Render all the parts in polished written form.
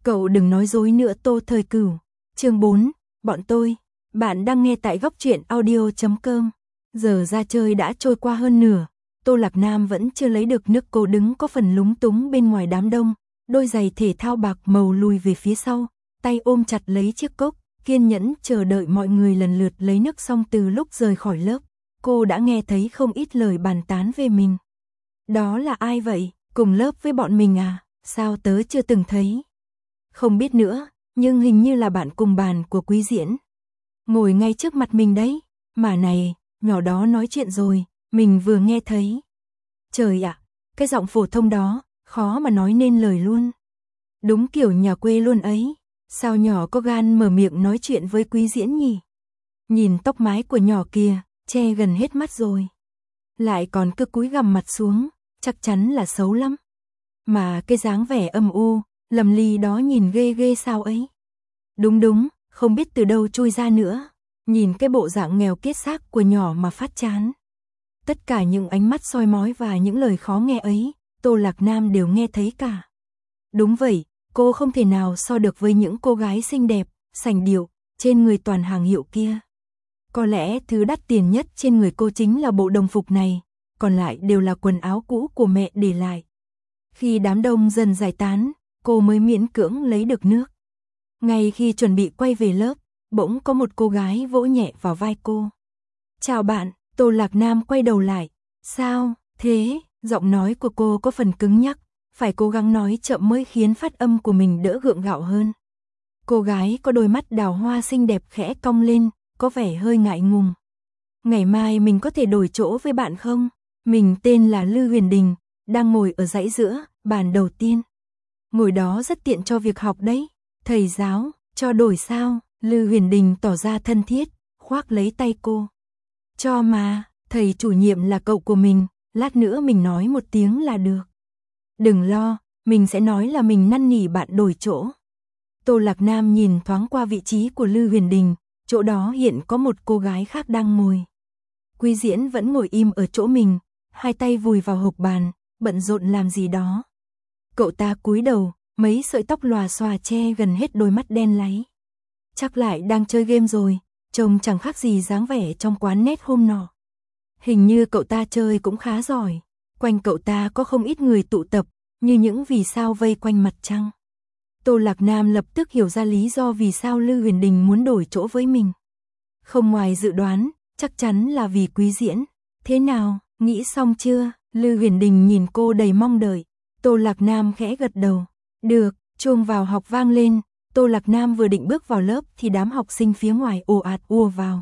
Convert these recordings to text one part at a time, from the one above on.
Cậu đừng nói dối nữa Tô Thời Cửu. Chương 4, bọn tôi. Bạn đang nghe tại góc truyện audio.com. Giờ ra chơi đã trôi qua hơn nửa. Tô Lạc Nam vẫn chưa lấy được nước, cô đứng có phần lúng túng bên ngoài đám đông. Đôi giày thể thao bạc màu lùi về phía sau, tay ôm chặt lấy chiếc cốc, kiên nhẫn chờ đợi mọi người lần lượt lấy nước. Xong từ lúc rời khỏi lớp, cô đã nghe thấy không ít lời bàn tán về mình. Đó là ai vậy? Cùng lớp với bọn mình à? Sao tớ chưa từng thấy? Không biết nữa, nhưng hình như là bạn cùng bàn của Quý Diễn. Ngồi ngay trước mặt mình đấy. Mà này, nhỏ đó nói chuyện rồi, mình vừa nghe thấy. Trời ạ, cái giọng phổ thông đó, khó mà nói nên lời luôn. Đúng kiểu nhà quê luôn ấy. Sao nhỏ có gan mở miệng nói chuyện với Quý Diễn nhỉ? Nhìn tóc mái của nhỏ kia, che gần hết mắt rồi. Lại còn cứ cúi gằm mặt xuống, chắc chắn là xấu lắm. Mà cái dáng vẻ âm u, lầm ly đó nhìn ghê ghê sao ấy. Đúng, không biết từ đâu chui ra nữa. Nhìn cái bộ dạng nghèo kiết xác của nhỏ mà phát chán. Tất cả những ánh mắt soi mói và những lời khó nghe ấy, Tô Lạc Nam đều nghe thấy cả. Đúng vậy, cô không thể nào so được với những cô gái xinh đẹp, sành điệu, trên người toàn hàng hiệu kia. Có lẽ thứ đắt tiền nhất trên người cô chính là bộ đồng phục này, còn lại đều là quần áo cũ của mẹ để lại. Khi đám đông dần giải tán, cô mới miễn cưỡng lấy được nước. Ngay khi chuẩn bị quay về lớp, bỗng có một cô gái vỗ nhẹ vào vai cô. Chào bạn, Tô Lạc Nam quay đầu lại. Sao, thế? Giọng nói của cô có phần cứng nhắc, phải cố gắng nói chậm mới khiến phát âm của mình đỡ gượng gạo hơn. Cô gái có đôi mắt đào hoa xinh đẹp khẽ cong lên, có vẻ hơi ngại ngùng. Ngày mai mình có thể đổi chỗ với bạn không? Mình tên là Lư Huyền Đình, đang ngồi ở dãy giữa, bàn đầu tiên. Ngồi đó rất tiện cho việc học đấy. Thầy giáo, cho đổi sao? Lư Huyền Đình tỏ ra thân thiết, khoác lấy tay cô. Cho mà, thầy chủ nhiệm là cậu của mình, lát nữa mình nói một tiếng là được. Đừng lo, mình sẽ nói là mình năn nỉ bạn đổi chỗ. Tô Lạc Nam nhìn thoáng qua vị trí của Lư Huyền Đình, chỗ đó hiện có một cô gái khác đang ngồi. Quý Diễn vẫn ngồi im ở chỗ mình, hai tay vùi vào hộc bàn, bận rộn làm gì đó. Cậu ta cúi đầu, mấy sợi tóc lòa xòa che gần hết đôi mắt đen láy. Chắc lại đang chơi game rồi, trông chẳng khác gì dáng vẻ trong quán net hôm nọ. Hình như cậu ta chơi cũng khá giỏi, quanh cậu ta có không ít người tụ tập, như những vì sao vây quanh mặt trăng. Tô Lạc Nam lập tức hiểu ra lý do vì sao Lư Huyền Đình muốn đổi chỗ với mình. Không ngoài dự đoán, chắc chắn là vì Quý Diễn. Thế nào, nghĩ xong chưa? Lư Huyền Đình nhìn cô đầy mong đợi. Tô Lạc Nam khẽ gật đầu. Được, chuông vào học vang lên. Tô Lạc Nam vừa định bước vào lớp thì đám học sinh phía ngoài ồ ạt ùa vào.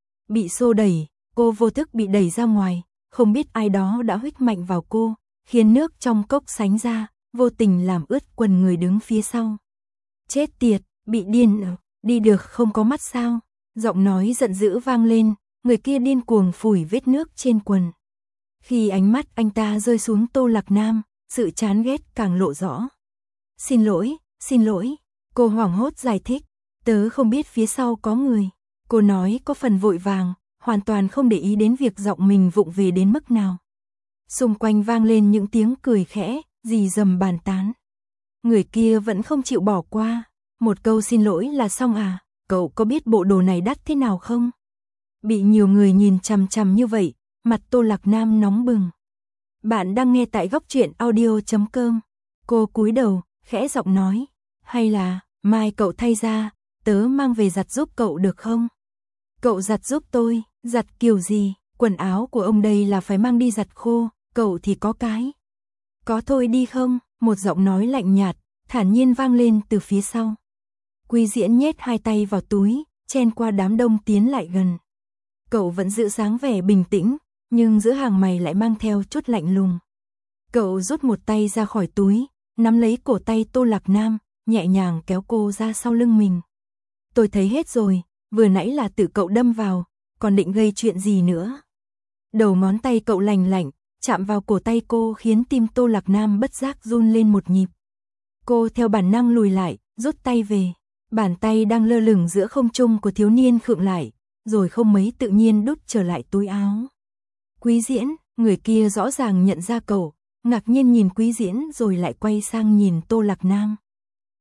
Bị xô đẩy, cô vô thức bị đẩy ra ngoài. Không biết ai đó đã huých mạnh vào cô, khiến nước trong cốc sánh ra, vô tình làm ướt quần người đứng phía sau. Chết tiệt, bị điên à? Đi được không có mắt sao? Giọng nói giận dữ vang lên, người kia điên cuồng phủi vết nước trên quần. Khi ánh mắt anh ta rơi xuống Tô Lạc Nam, sự chán ghét càng lộ rõ. Xin lỗi, cô hoảng hốt giải thích, tớ không biết phía sau có người. Cô nói có phần vội vàng, hoàn toàn không để ý đến việc giọng mình vụng về đến mức nào. Xung quanh vang lên những tiếng cười khẽ, rì rầm bàn tán. Người kia vẫn không chịu bỏ qua, một câu xin lỗi là xong à, cậu có biết bộ đồ này đắt thế nào không? Bị nhiều người nhìn chằm chằm như vậy, mặt Tô Lạc Nam nóng bừng. Bạn đang nghe tại góc truyện audio.com. Cô cúi đầu, khẽ giọng nói, hay là, mai cậu thay ra, tớ mang về giặt giúp cậu được không? Cậu giặt giúp tôi, giặt kiểu gì, quần áo của ông đây là phải mang đi giặt khô, cậu thì có cái. Có thôi đi không? Một giọng nói lạnh nhạt, thản nhiên vang lên từ phía sau. Quý Diễn nhét hai tay vào túi, chen qua đám đông tiến lại gần. Cậu vẫn giữ dáng vẻ bình tĩnh, nhưng giữa hàng mày lại mang theo chút lạnh lùng. Cậu rút một tay ra khỏi túi, nắm lấy cổ tay Tô Lạc Nam, nhẹ nhàng kéo cô ra sau lưng mình. Tôi thấy hết rồi, vừa nãy là tự cậu đâm vào, còn định gây chuyện gì nữa. Đầu ngón tay cậu lành lạnh, chạm vào cổ tay cô khiến tim Tô Lạc Nam bất giác run lên một nhịp. Cô theo bản năng lùi lại, rút tay về. Bàn tay đang lơ lửng giữa không trung của thiếu niên khựng lại, rồi không mấy tự nhiên đút trở lại túi áo. Quý Diễn, người kia rõ ràng nhận ra cậu, ngạc nhiên nhìn Quý Diễn rồi lại quay sang nhìn Tô Lạc Nam.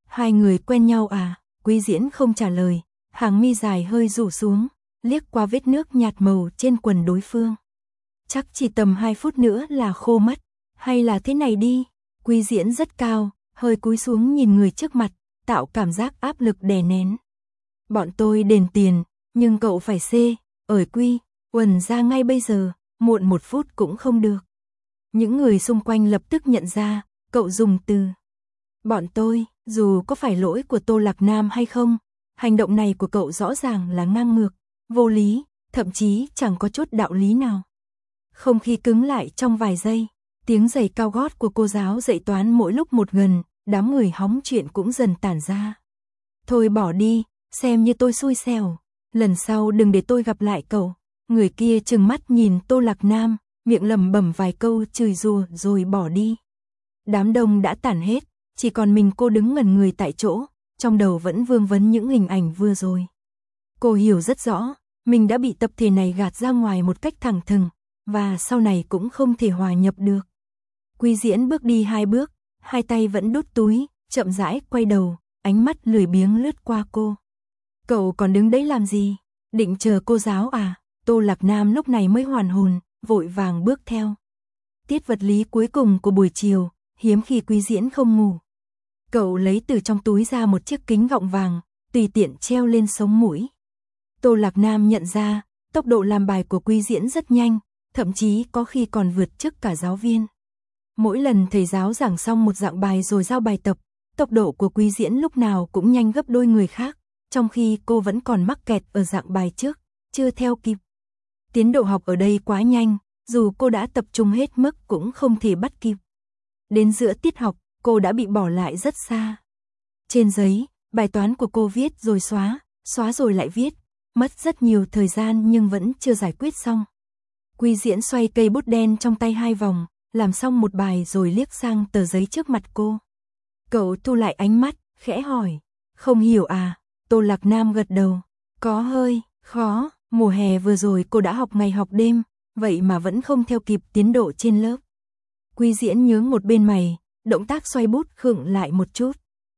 Hai người quen nhau à? Quý Diễn không trả lời, hàng mi dài hơi rủ xuống, liếc qua vết nước nhạt màu trên quần đối phương. Chắc chỉ tầm 2 phút nữa là khô mất, hay là thế này đi. Quý Diễn rất cao, hơi cúi xuống nhìn người trước mặt, tạo cảm giác áp lực đè nén. Bọn tôi đền tiền, nhưng cậu phải ở Quy, quần ra ngay bây giờ, muộn 1 phút cũng không được. Những người xung quanh lập tức nhận ra, cậu dùng từ bọn tôi, dù có phải lỗi của Tô Lạc Nam hay không, hành động này của cậu rõ ràng là ngang ngược, vô lý, thậm chí chẳng có chút đạo lý nào. Không khí cứng lại trong vài giây, tiếng giày cao gót của cô giáo dạy toán mỗi lúc một gần, đám người hóng chuyện cũng dần tản ra. Thôi bỏ đi, xem như tôi xui xẻo, lần sau đừng để tôi gặp lại cậu. Người kia trừng mắt nhìn Tô Lạc Nam, miệng lẩm bẩm vài câu chửi rủa rồi bỏ đi. Đám đông đã tản hết, chỉ còn mình cô đứng ngẩn người tại chỗ, trong đầu vẫn vương vấn những hình ảnh vừa rồi. Cô hiểu rất rõ, mình đã bị tập thể này gạt ra ngoài một cách thẳng thừng, và sau này cũng không thể hòa nhập được. Quý Diễn bước đi 2 bước, hai tay vẫn đút túi, chậm rãi quay đầu, ánh mắt lười biếng lướt qua cô. Cậu còn đứng đấy làm gì? Định chờ cô giáo à? Tô Lạc Nam lúc này mới hoàn hồn, vội vàng bước theo. Tiết vật lý cuối cùng của buổi chiều, hiếm khi Quý Diễn không ngủ. Cậu lấy từ trong túi ra một chiếc kính gọng vàng, tùy tiện treo lên sống mũi. Tô Lạc Nam nhận ra, tốc độ làm bài của Quý Diễn rất nhanh, thậm chí có khi còn vượt trước cả giáo viên. Mỗi lần thầy giáo giảng xong một dạng bài rồi giao bài tập, tốc độ của Quý Diễn lúc nào cũng nhanh gấp đôi người khác, trong khi cô vẫn còn mắc kẹt ở dạng bài trước, chưa theo kịp. Tiến độ học ở đây quá nhanh, dù cô đã tập trung hết mức cũng không thể bắt kịp. Đến giữa tiết học, cô đã bị bỏ lại rất xa. Trên giấy, bài toán của cô viết rồi xóa, xóa rồi lại viết, mất rất nhiều thời gian nhưng vẫn chưa giải quyết xong. Quý Diễn xoay cây bút đen trong tay 2 vòng, làm xong một bài rồi liếc sang tờ giấy trước mặt cô. Cậu thu lại ánh mắt, khẽ hỏi, không hiểu à? Tô Lạc Nam gật đầu, có hơi khó, mùa hè vừa rồi cô đã học ngày học đêm, vậy mà vẫn không theo kịp tiến độ trên lớp. Quý Diễn nhướng một bên mày, động tác xoay bút khựng lại một chút.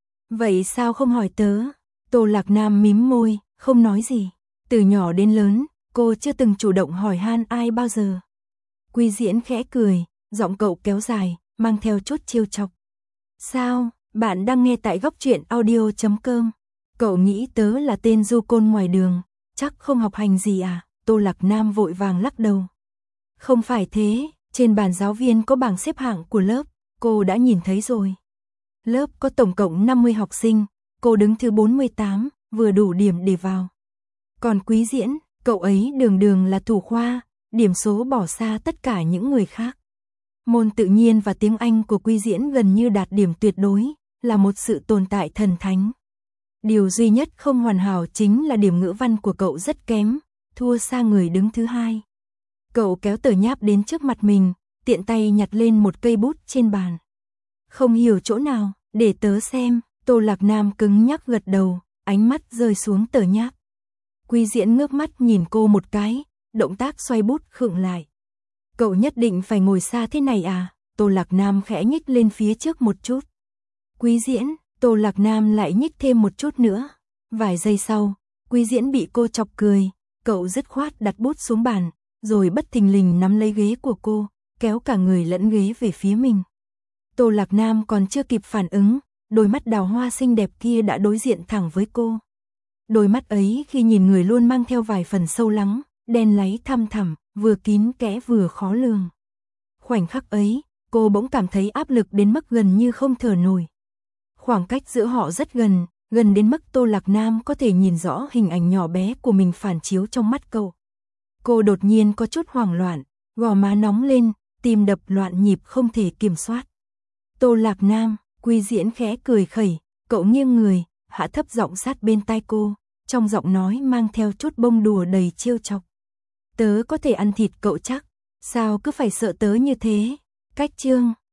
Vậy sao không hỏi tớ? Tô Lạc Nam mím môi, không nói gì. Từ nhỏ đến lớn, cô chưa từng chủ động hỏi han ai bao giờ. Quý Diễn khẽ cười, giọng cậu kéo dài, mang theo chút trêu chọc. Sao, bạn đang nghe tại góc truyện audio.com. Cậu nghĩ tớ là tên du côn ngoài đường, chắc không học hành gì à? Tô Lạc Nam vội vàng lắc đầu. Không phải thế, trên bàn giáo viên có bảng xếp hạng của lớp, cô đã nhìn thấy rồi. Lớp có tổng cộng 50 học sinh, cô đứng thứ 48, vừa đủ điểm để vào. Còn Quý Diễn, cậu ấy đường đường là thủ khoa, điểm số bỏ xa tất cả những người khác. Môn tự nhiên và tiếng Anh của Quý Diễn gần như đạt điểm tuyệt đối, là một sự tồn tại thần thánh. Điều duy nhất không hoàn hảo chính là điểm ngữ văn của cậu rất kém, thua xa người đứng thứ 2. Cậu kéo tờ nháp đến trước mặt mình, tiện tay nhặt lên một cây bút trên bàn. Không hiểu chỗ nào, để tớ xem. Tô Lạc Nam cứng nhắc gật đầu, ánh mắt rơi xuống tờ nháp. Quý Diễn ngước mắt nhìn cô một cái, động tác xoay bút khựng lại. Cậu nhất định phải ngồi xa thế này à? Tô Lạc Nam khẽ nhích lên phía trước một chút. Quý Diễn, Tô Lạc Nam lại nhích thêm một chút nữa. Vài giây sau, Quý Diễn bị cô chọc cười, cậu dứt khoát đặt bút xuống bàn, rồi bất thình lình nắm lấy ghế của cô, kéo cả người lẫn ghế về phía mình. Tô Lạc Nam còn chưa kịp phản ứng, đôi mắt đào hoa xinh đẹp kia đã đối diện thẳng với cô. Đôi mắt ấy khi nhìn người luôn mang theo vài phần sâu lắng, đen láy thăm thẳm, vừa kín kẽ vừa khó lường. Khoảnh khắc ấy, cô bỗng cảm thấy áp lực đến mức gần như không thở nổi. Khoảng cách giữa họ rất gần, gần đến mức Tô Lạc Nam có thể nhìn rõ hình ảnh nhỏ bé của mình phản chiếu trong mắt cậu. Cô đột nhiên có chút hoảng loạn, gò má nóng lên, tim đập loạn nhịp không thể kiểm soát. Tô Lạc Nam, Quý Diễn khẽ cười khẩy, cậu nghiêng người, hạ thấp giọng sát bên tai cô, trong giọng nói mang theo chút bông đùa đầy trêu chọc. Tớ có thể ăn thịt cậu chắc, sao cứ phải sợ tớ như thế? Cách chương